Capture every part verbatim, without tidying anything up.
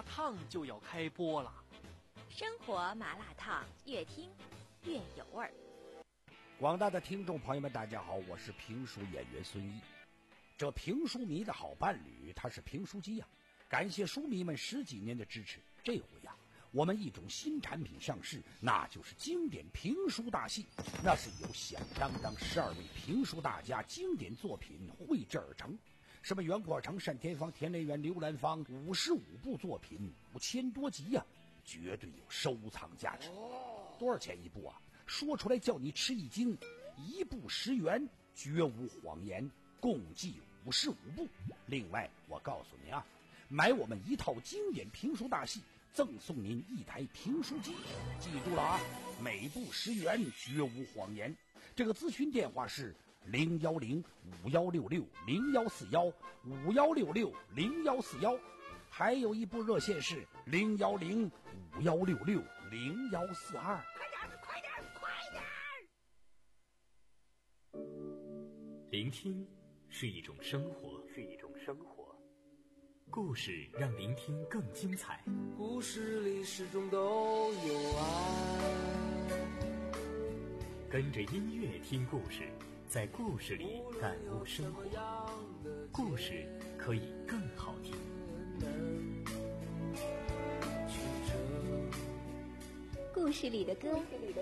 辣烫就要开播了。 生活麻辣烫，越听越有味儿。 广大的听众朋友们，大家好，我是评书演员孙一。这评书迷的好伴侣，他是评书机呀、啊。感谢书迷们十几年的支持，这回呀、啊，我们一种新产品上市，那就是经典评书大戏。那是由响当当十二位评书大家经典作品绘制而成。什么袁阔成、单田芳、田雷元、刘兰芳，五十五部作品，五千多集呀、啊，绝对有收藏价值。多少钱一部啊？说出来叫你吃一惊，一部十元，绝无谎言，共计五十五部。另外，我告诉您啊，买我们一套经典评书大戏，赠送您一台评书机。记住了啊，每部十元，绝无谎言。这个咨询电话是零幺零五幺六六零幺四幺五幺六六零幺四幺，还有一部热线是零幺零五幺六六零幺四二。 快点，快点，快点！ 聆听是一种生活，是一种生活。故事让聆听更精彩。 故事里始终都有爱。 跟着音乐听故事，在故事里感悟生活。故事可以更好听。 故事里的歌。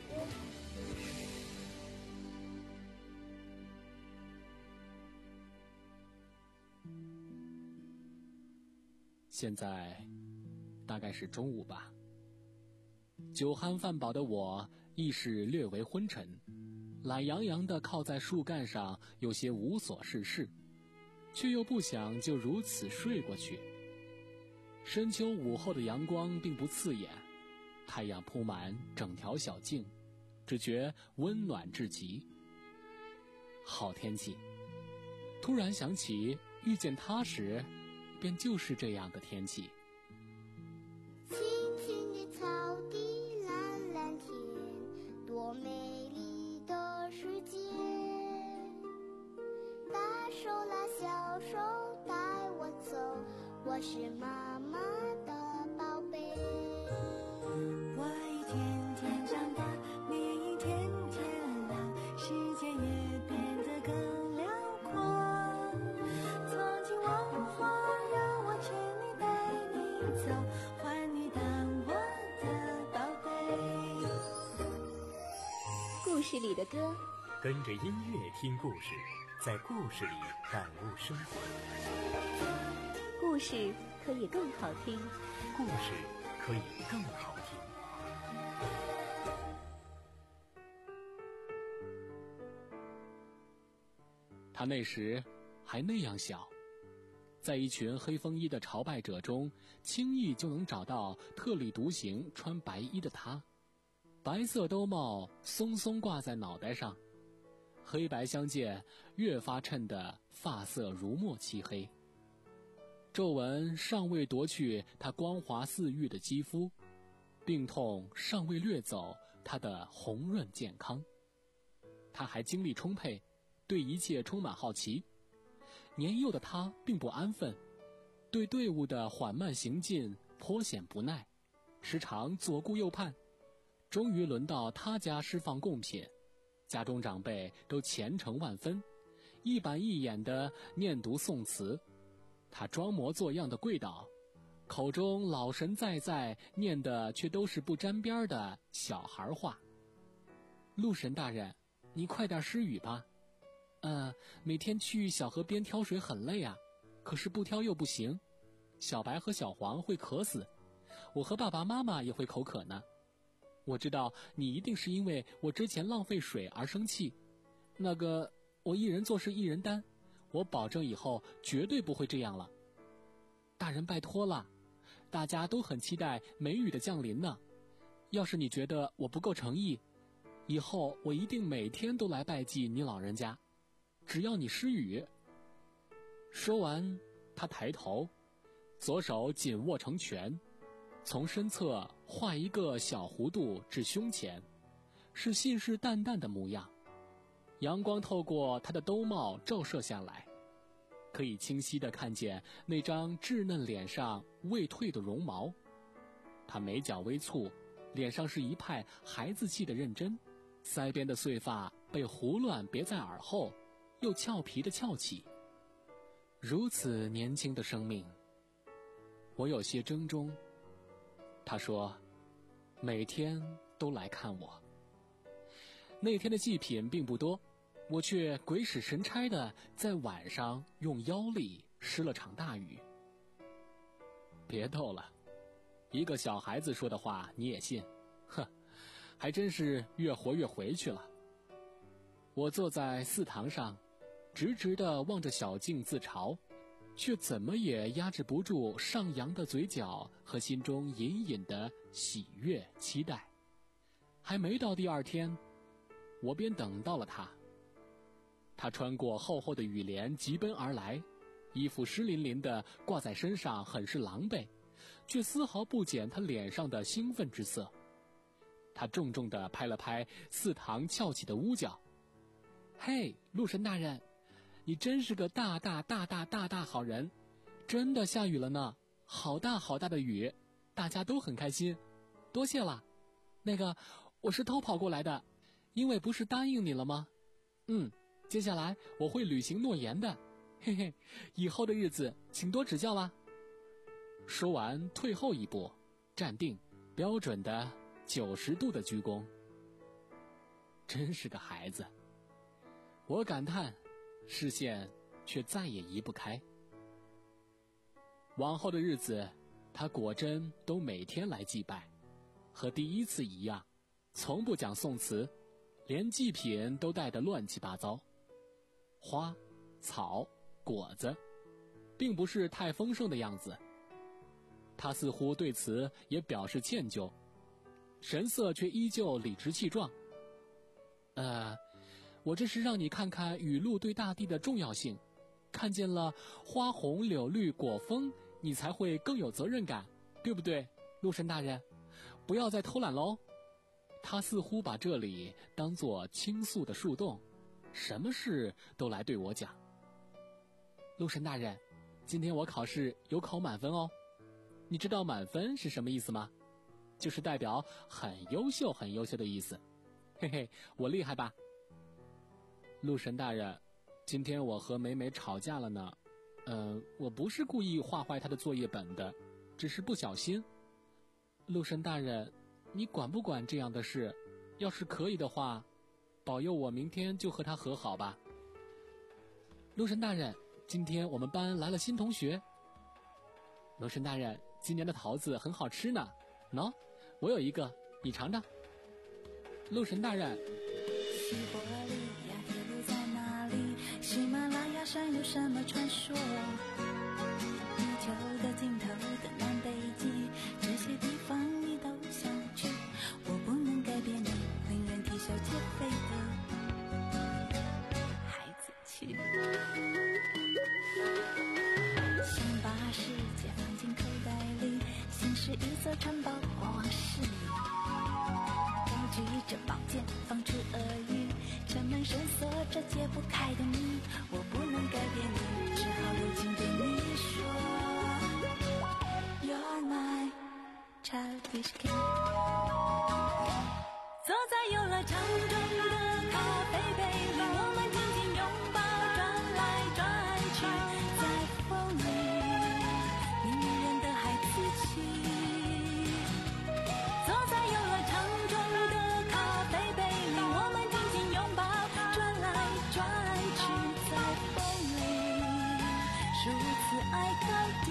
现在大概是中午吧，酒酣饭饱的我意识略为昏沉，懒洋洋地靠在树干上，有些无所事事，却又不想就如此睡过去。深秋午后的阳光并不刺眼，太阳铺满整条小径，只觉温暖至极。好天气，突然想起遇见他时便就是这样的天气。 青青的草地，蓝蓝天，多美丽的世界。大手拉小手带我走，我是妈妈的宝贝。 我一天天长大，你一天天老，世界也变得更辽阔。曾经忘花故事里的歌， 跟着音乐听故事，在故事里感悟生活。 故事可以更好听， 故事可以更好听。 他那时还那样小，在一群黑风衣的朝拜者中，轻易就能找到特立独行穿白衣的他。白色兜帽松松挂在脑袋上，黑白相间，越发衬得发色如墨漆黑。皱纹尚未夺去他光滑似玉的肌肤，病痛尚未掠走他的红润健康。他还精力充沛，对一切充满好奇。年幼的他并不安分，对队伍的缓慢行进颇显不耐，时常左顾右盼。终于轮到他家释放贡品，家中长辈都虔诚万分，一板一眼地念读宋词。他装模作样地跪倒，口中老神在在，念的却都是不沾边的小孩话。陆神大人，你快点施雨吧。呃，每天去小河边挑水很累啊，可是不挑又不行。小白和小黄会渴死，我和爸爸妈妈也会口渴呢。我知道你一定是因为我之前浪费水而生气，那个我一人做事一人担，我保证以后绝对不会这样了。大人拜托了，大家都很期待梅雨的降临呢。要是你觉得我不够诚意，以后我一定每天都来拜祭你老人家，只要你施雨。说完，他抬头，左手紧握成拳，从身侧画一个小弧度至胸前，是信誓旦旦的模样。阳光透过他的兜帽照射下来，可以清晰地看见那张稚嫩脸上未退的绒毛。他眉角微蹙，脸上是一派孩子气的认真，腮边的碎发被胡乱别在耳后，又俏皮的翘起。如此年轻的生命，我有些怔忡。他说每天都来看我。那天的祭品并不多，我却鬼使神差的在晚上用腰力施了场大雨。别逗了，一个小孩子说的话你也信？哼，还真是越活越回去了。我坐在寺堂上，直直地望着小径自嘲，却怎么也压制不住上扬的嘴角和心中隐隐的喜悦期待。还没到第二天，我便等到了他。他穿过厚厚的雨帘疾奔而来，衣服湿淋淋的挂在身上，很是狼狈，却丝毫不减他脸上的兴奋之色。他重重地拍了拍寺堂翘起的屋角：“嘿，陆神大人，你真是个大大大大大大好人，真的下雨了呢，好大好大的雨，大家都很开心，多谢了。那个，我是偷跑过来的，因为不是答应你了吗？嗯，接下来我会履行诺言的，嘿嘿，以后的日子请多指教啦。”说完，退后一步，站定，标准的九十度的鞠躬。真是个孩子，我感叹，视线却再也移不开。往后的日子，他果真都每天来祭拜，和第一次一样，从不讲宋词，连祭品都带得乱七八糟，花、草、果子，并不是太丰盛的样子。他似乎对此也表示歉疚，神色却依旧理直气壮。呃，我这是让你看看雨露对大地的重要性，看见了花红柳绿果丰，你才会更有责任感，对不对，陆神大人？不要再偷懒喽。他似乎把这里当作倾诉的树洞，什么事都来对我讲。陆神大人，今天我考试有考满分哦。你知道满分是什么意思吗？就是代表很优秀很优秀的意思。嘿嘿，我厉害吧？陆神大人，今天我和美美吵架了呢。呃，我不是故意画坏她的作业本的，只是不小心。陆神大人，你管不管这样的事？要是可以的话，保佑我明天就和她和好吧。陆神大人，今天我们班来了新同学。陆神大人，今年的桃子很好吃呢，喏，我有一个，你尝尝。陆神大人， 西伯利亚铁路在哪里？喜马拉雅山有什么传说？地球的尽头的南北极，这些地方你都想去，我不能改变你令人啼笑皆非的孩子气。想把世界放进口袋里，心是一座城堡或往事里，高举着宝剑放出恶语，城门深锁着解不开的谜，我不能改变你，只好柔情对你说 You're my childish king。 坐在游乐场中的咖啡杯里，我们紧紧拥抱，转来转去，在风里迷人的孩子气。坐在游乐场中的咖啡杯里，我们紧紧拥抱，转来转去，在风里如此爱到底，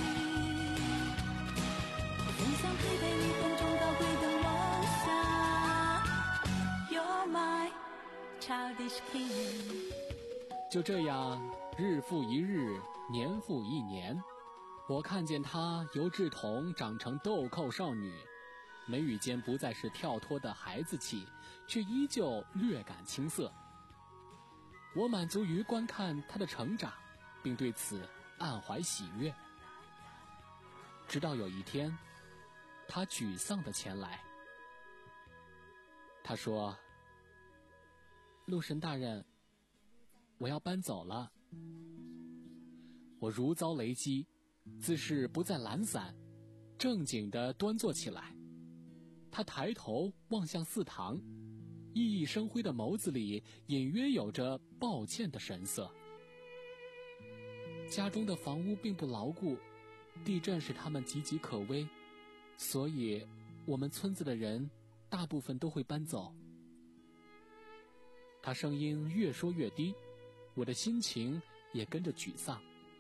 分享陪陪你风中高贵的梦想。You're my childish king。 就这样，日复一日，年复一年，我看见她由稚童长成豆蔻少女，眉宇间不再是跳脱的孩子气，却依旧略感青涩。我满足于观看她的成长，并对此暗怀喜悦。直到有一天，她沮丧地前来，她说：“陆神大人，我要搬走了。”我如遭雷击， 姿势不再懒散，正经地端坐起来。他抬头望向寺堂，熠熠生辉的眸子里隐约有着抱歉的神色。家中的房屋并不牢固，地震使他们岌岌可危，所以我们村子的人大部分都会搬走。他声音越说越低，我的心情也跟着沮丧。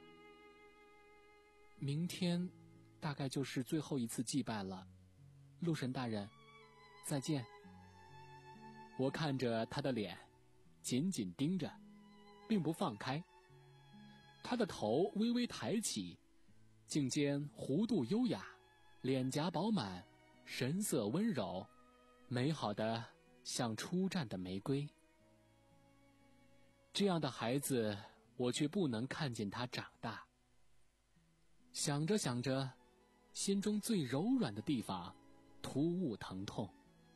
明天大概就是最后一次祭拜了，陆神大人，再见。我看着他的脸，紧紧盯着，并不放开。他的头微微抬起，颈间弧度优雅，脸颊饱满，神色温柔，美好的像初绽的玫瑰。这样的孩子，我却不能看见他长大。想着想着，心中最柔软的地方突兀疼痛。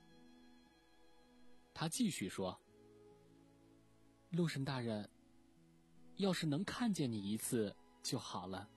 他继续说：陆神大人，要是能看见你一次就好了。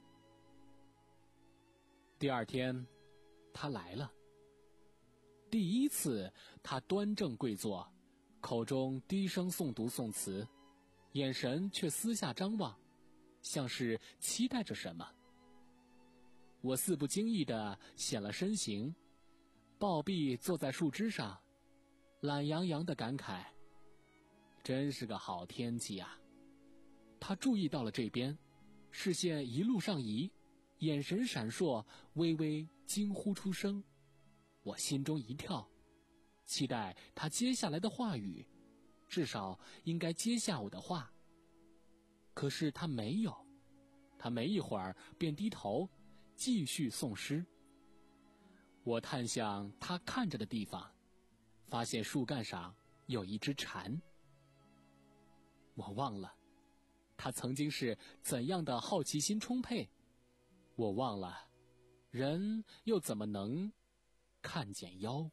第二天他来了。第一次他端正跪坐，口中低声诵读宋词，眼神却私下张望，像是期待着什么。我似不经意地显了身形，抱臂坐在树枝上，懒洋洋地感慨：真是个好天气啊！他注意到了这边，视线一路上移，眼神闪烁，微微惊呼出声。我心中一跳，期待他接下来的话语，至少应该接下我的话。可是他没有，他没一会儿便低头继续诵诗。我探向他看着的地方，发现树干上有一只蝉。我忘了他曾经是怎样的好奇心充沛，我忘了人又怎么能看见妖。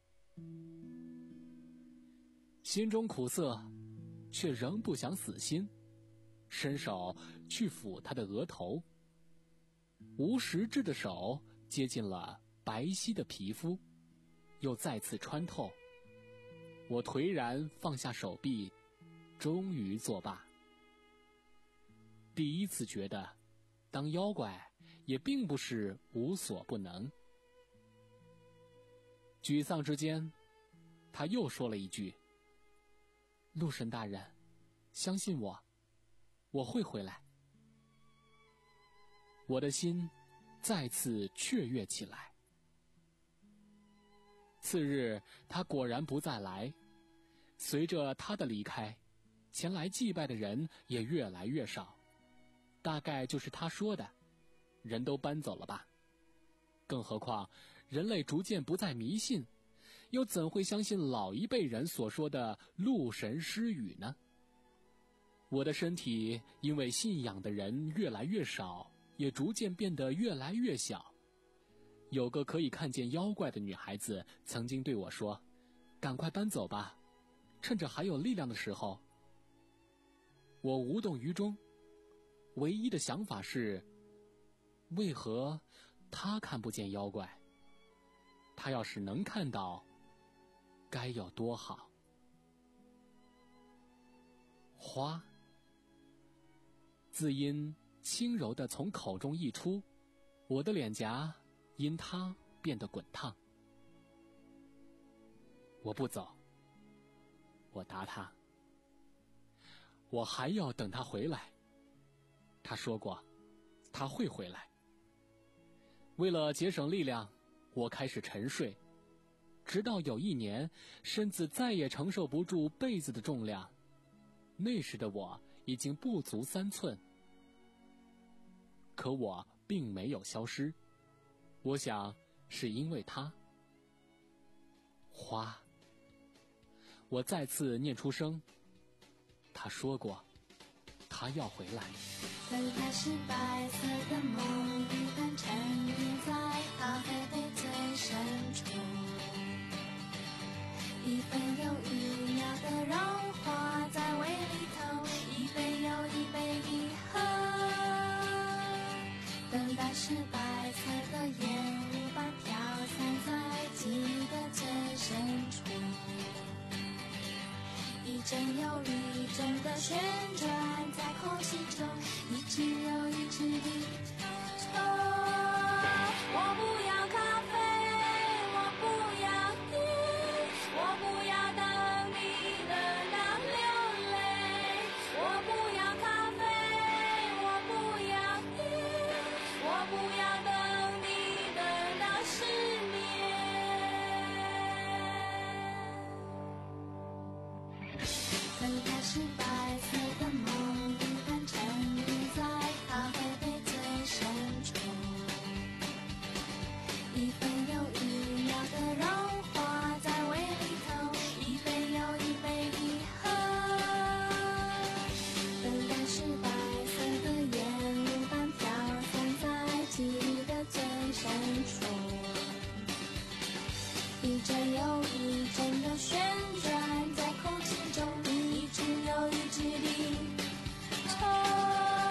心中苦涩，却仍不想死心，伸手去抚他的额头。无实质的手接近了白皙的皮肤，又再次穿透。我颓然放下手臂，终于作罢。第一次觉得当妖怪也并不是无所不能。沮丧之间，他又说了一句：陆神大人，相信我，我会回来。我的心再次雀跃起来。次日他果然不再来，随着他的离开，前来祭拜的人也越来越少，大概就是他说的，人都搬走了吧。更何况人类逐渐不再迷信，又怎会相信老一辈人所说的陆神诗语呢？我的身体因为信仰的人越来越少，也逐渐变得越来越小。有个可以看见妖怪的女孩子曾经对我说：赶快搬走吧，趁着还有力量的时候。我无动于衷，唯一的想法是，为何他看不见妖怪？他要是能看到，该有多好。花，字音轻柔地从口中溢出，我的脸颊因它变得滚烫。我不走，我答他，我还要等他回来。他说过，他会回来。为了节省力量，我开始沉睡，直到有一年，身子再也承受不住被子的重量。那时的我已经不足三寸，可我并没有消失。我想是因为他。花，我再次念出声。他说过，他要回来。 灯塔是白色的梦，一般沉溺在咖啡杯最深处，一分又一秒的融化在胃里头，一杯又一杯一喝，等待是白色的烟雾般飘散在记忆的最深处，一阵又一阵的旋转在空气中，一直又一直地抽。我不要咖啡，我不要你，我不要等你的那流泪，我不要咖啡，我不要你，我不要等你的那失眠。分开是白色的梦，一般沉溺在咖啡杯最深处，一分又一秒的融化在胃里头，一杯又一杯地喝。等待是白色的烟雾般飘散在记忆的最深处，一阵又一阵的旋转在空气中，一直又一直地抽。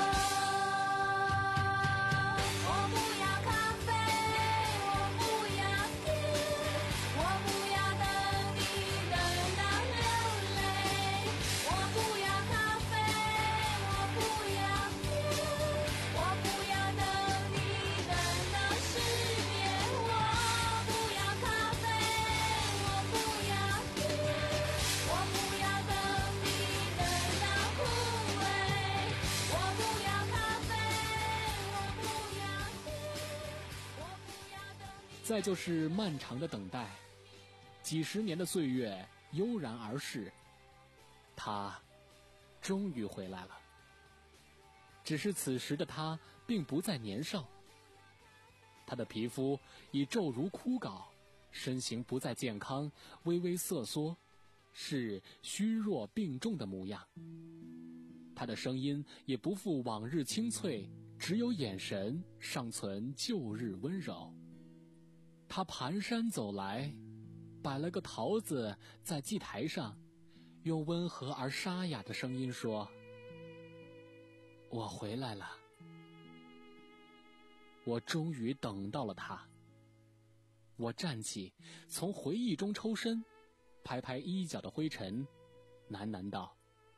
再就是漫长的等待，几十年的岁月悠然而逝，他终于回来了。只是此时的他并不再年少，他的皮肤已皱如枯槁，身形不再健康，微微瑟缩，是虚弱病重的模样。他的声音也不复往日清脆，只有眼神尚存旧日温柔。他蹒跚走来，摆了个桃子在祭台上，用温和而沙哑的声音说：我回来了。我终于等到了他。我站起，从回忆中抽身，拍拍衣角的灰尘，喃喃道：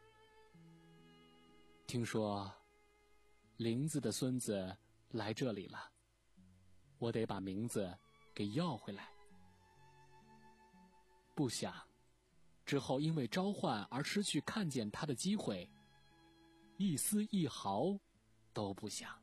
听说林子的孙子来这里了，我得把名字给要回来。不想之后因为召唤而失去看见他的机会，一丝一毫都不想。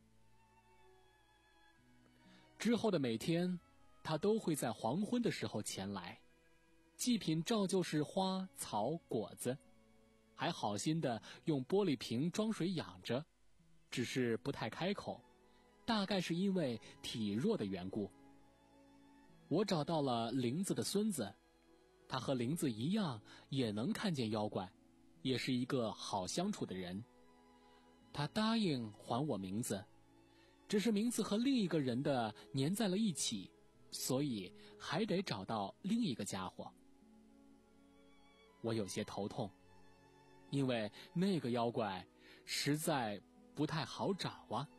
之后的每天，他都会在黄昏的时候前来，祭品照旧是花草果子，还好心的用玻璃瓶装水养着，只是不太开口，大概是因为体弱的缘故。我找到了林子的孙子，他和林子一样也能看见妖怪，也是一个好相处的人。他答应还我名字，只是名字和另一个人的粘在了一起，所以还得找到另一个家伙。我有些头痛，因为那个妖怪实在不太好找啊。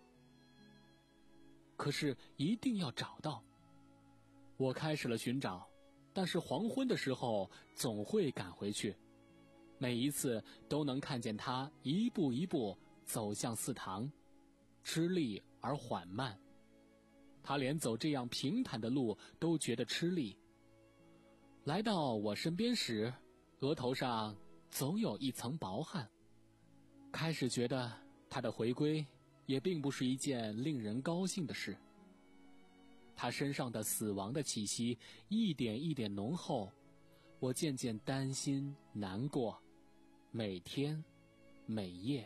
可是一定要找到。我开始了寻找，但是黄昏的时候总会赶回去，每一次都能看见他一步一步走向祠堂，吃力而缓慢。他连走这样平坦的路都觉得吃力。来到我身边时，额头上总有一层薄汗。开始觉得他的回归也并不是一件令人高兴的事。他身上的死亡的气息一点一点浓厚，我渐渐担心难过，每天每夜。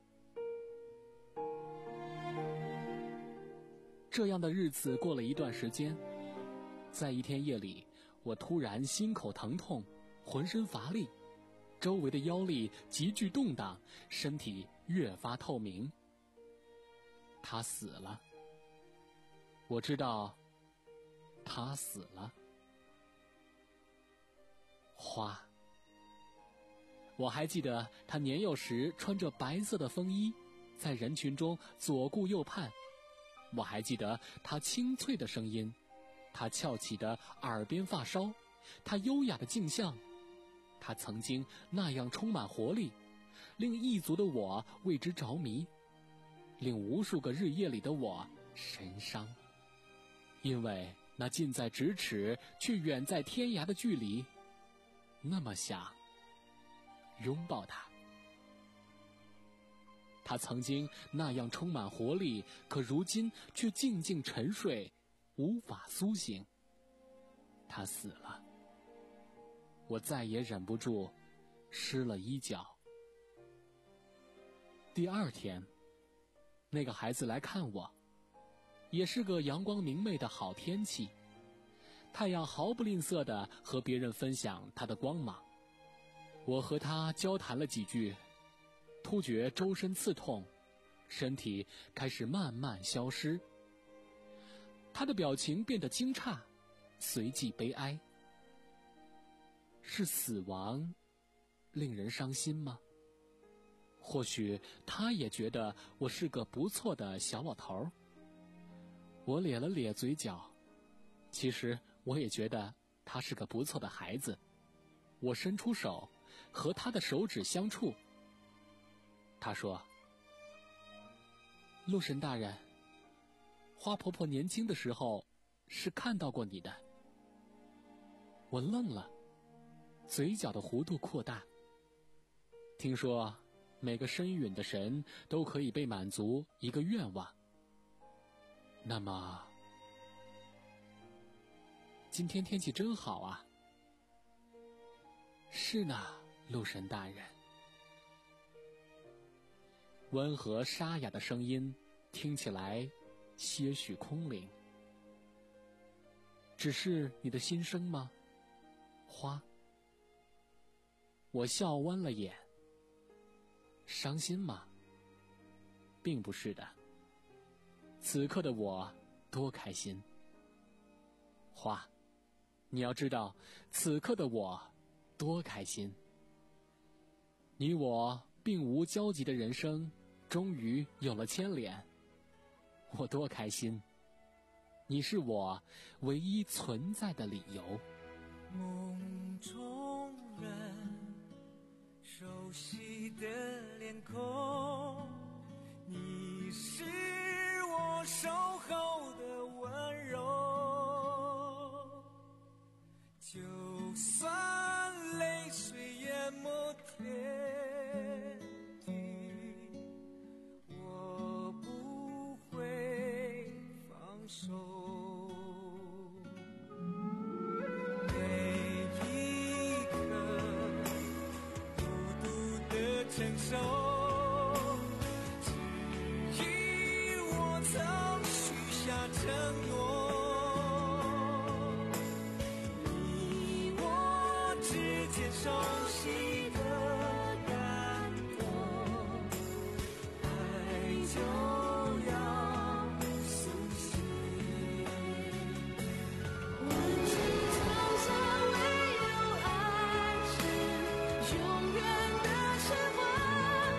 这样的日子过了一段时间，在一天夜里，我突然心口疼痛，浑身乏力，周围的腰力急剧动荡，身体越发透明。他死了。我知道他死了。花，我还记得他年幼时穿着白色的风衣，在人群中左顾右盼， 我还记得他清脆的声音，他翘起的耳边发梢，他优雅的镜像，他曾经那样充满活力，令一族的我为之着迷，令无数个日夜里的我神伤。因为那近在咫尺却远在天涯的距离，那么想拥抱他。他曾经那样充满活力，可如今却静静沉睡，无法苏醒。他死了，我再也忍不住湿了衣角。第二天，那个孩子来看我，也是个阳光明媚的好天气，太阳毫不吝啬地和别人分享它的光芒。我和他交谈了几句，突觉周身刺痛，身体开始慢慢消失。他的表情变得惊诧，随即悲哀。是死亡令人伤心吗？或许他也觉得我是个不错的小老头。我咧了咧嘴角，其实我也觉得他是个不错的孩子。我伸出手，和他的手指相触。他说：陆神大人，花婆婆年轻的时候是看到过你的。我愣了，嘴角的弧度扩大。听说每个深允的神都可以被满足一个愿望，那么今天天气真好啊。是呢，陆神大人。温和沙哑的声音听起来些许空灵。只是你的心声吗，花？我笑弯了眼。伤心吗？并不是的。此刻的我多开心。花，你要知道，此刻的我多开心。你我并无交集的人生终于有了牵连，我多开心。你是我唯一存在的理由。 梦中人，熟悉的脸孔，你是我守候的温柔，就算泪水淹没天地，我不会放手。承受，只因我曾许下承诺，你我之间熟悉的感动，爱就要苏醒。 万水长沙唯有爱是永远的神话。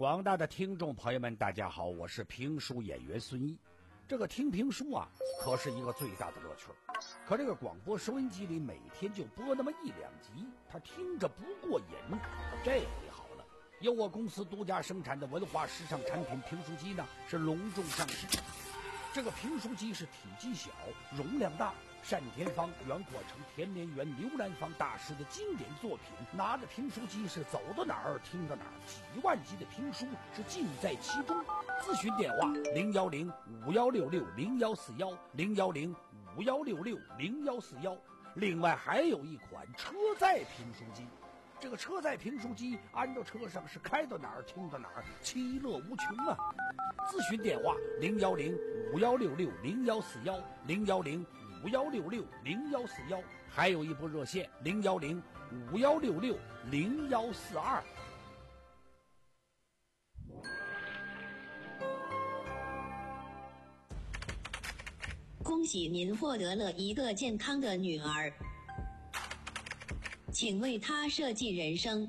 广大的听众朋友们，大家好，我是评书演员孙一。这个听评书啊，可是一个最大的乐趣。可这个广播收音机里每天就播那么一两集，他听着不过瘾。这回好了，由我公司独家生产的文化时尚产品评书机呢，是隆重上市。这个评书机是体积小，容量大，单田芳、袁阔成、田连元、刘兰芳大师的经典作品，拿着评书机是走到哪儿听到哪儿，几万集的评书是尽在其中。咨询电话零幺零五幺六六零幺四幺零幺零五幺六六零幺四幺。另外还有一款车载评书机，这个车载评书机安到车上是开到哪儿听到哪儿，其乐无穷啊！咨询电话零幺零五幺六六零幺四幺零幺零五幺六六零幺四幺，还有一部热线零幺零五幺六六零幺四二。 恭喜您获得了一个健康的女儿，请为她设计人生。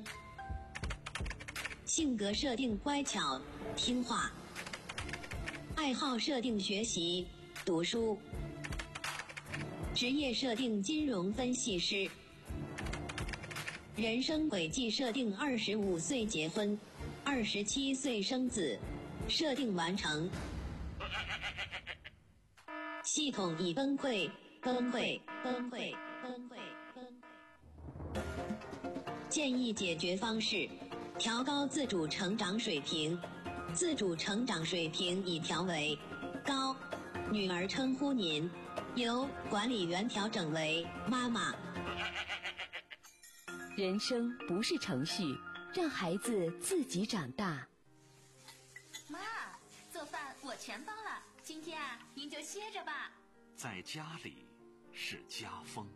性格设定乖巧听话，爱好设定学习读书，职业设定金融分析师，人生轨迹设定二十五岁结婚，二十七岁生子，设定完成。系统已崩溃，崩溃，崩溃，崩溃，崩溃。建议解决方式：调高自主成长水平，自主成长水平已调为高。女儿称呼您，由管理员调整为妈妈。 人生不是程序，让孩子自己长大。 妈，做饭我全包了，今天啊，您就歇着吧。 在家里是家风。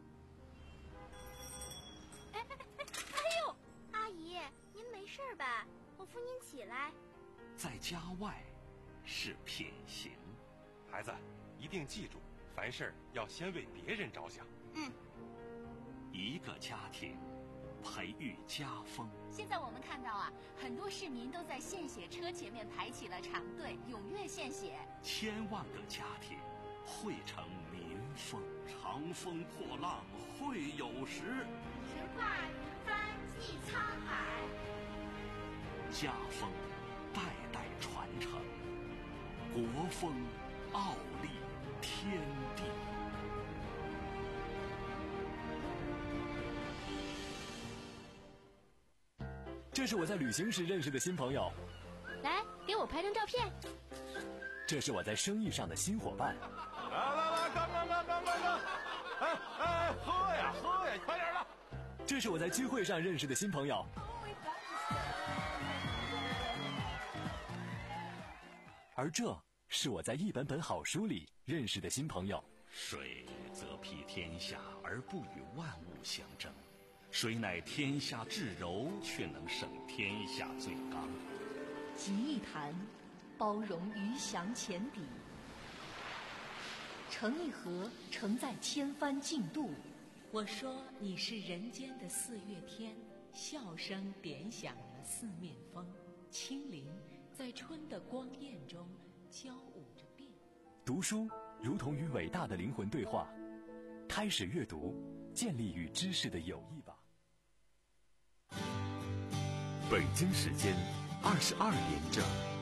哎哎哎哎呦，阿姨，您没事吧？我扶您起来。 在家外是品行。 孩子，一定记住，凡事要先为别人着想。 嗯。 一个家庭培育家风。 现在我们看到啊，很多市民都在献血车前面排起了长队，踊跃献血。 千万个家庭汇成民风。长风破浪会有时， 直挂云帆济沧海。 家风代代传承，国风傲立天地。 这是我在旅行时认识的新朋友， 来给我拍张照片。 这是我在生意上的新伙伴。 来来来，干干干干干干！哎哎，喝呀喝呀，快点的！ 这是我在聚会上认识的新朋友。而这是我在一本本好书里认识的新朋友。 水则披天下而不与万物相争，水乃天下至柔，却能胜天下最刚。 集一坛，包容鱼翔浅底；盛一盒，盛在千帆竞渡。 我说你是人间的四月天，笑声点响了四面风，清灵在春的光艳中交舞着变。 读书如同与伟大的灵魂对话，开始阅读，建立与知识的友谊吧。 北京时间二十二点整。